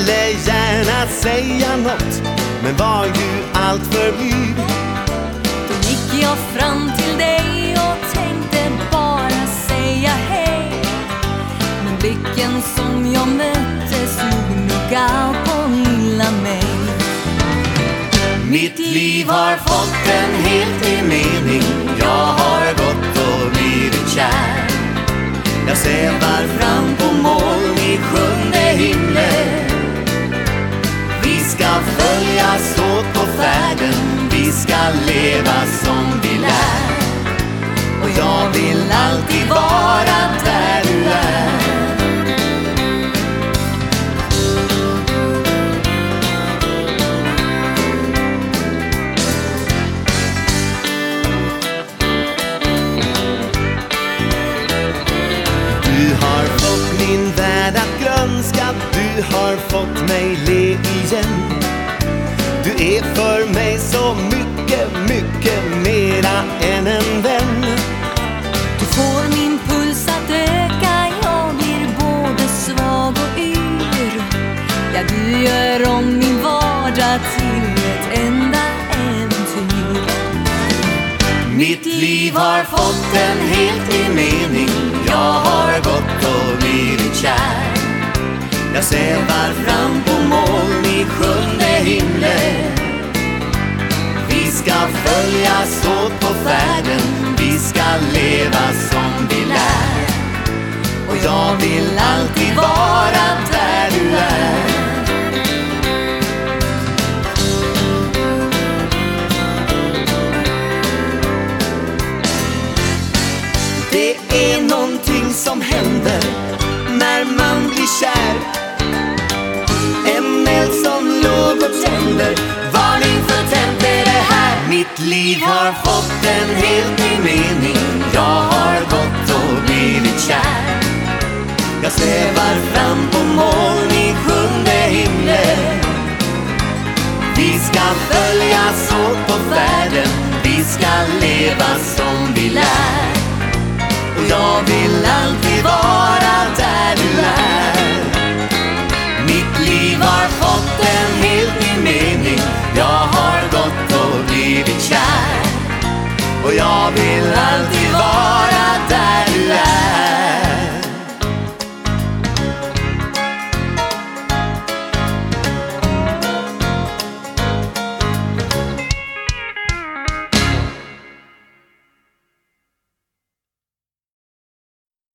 ville gärna säga något, men var ju allt för blyg. Då gick jag fram till dig och tänkte bara säga hej, men blicken som jag mötte slog nog allt på lilla mig. Mitt liv har fått en helt ny mening. Jag har gått och blivit kär. Jag svävar fram på moln i 7:e himlen. Vi ska följas åt på färden. Vi ska leva som vi lär. Och jag vill alltid vara där du är. Du har fått min värld att grönska. Du har fått mig le igen. Du är för mig så mycket, mycket mera än en vän. Du får min puls att öka. Jag blir både svag och yr. Ja, du gör om min vardag till ett enda äventyr. Mitt liv har fått en helt ny mening. Jag har gått och blivit kär. Jag svävar fram på moln i 7:e himlen. Vi ska följas åt på färden. Vi ska leva som vi lär. Och jag vill alltid vara där du är. Det är någonting som händer när man blir kär. En eld som låg och tänder. Varning för tänd är det här. Mitt liv har fått en helt ny mening. Jag har gått och blivit kär. Jag svävar fram på moln i 7:e himlen. Vi ska följas åt på färden. Vi ska leva som vi lär. Och jag vill alltid vara där du är. Mitt liv har fått en helt ny mening. Jag har gått och blivit kär. Och jag vill alltid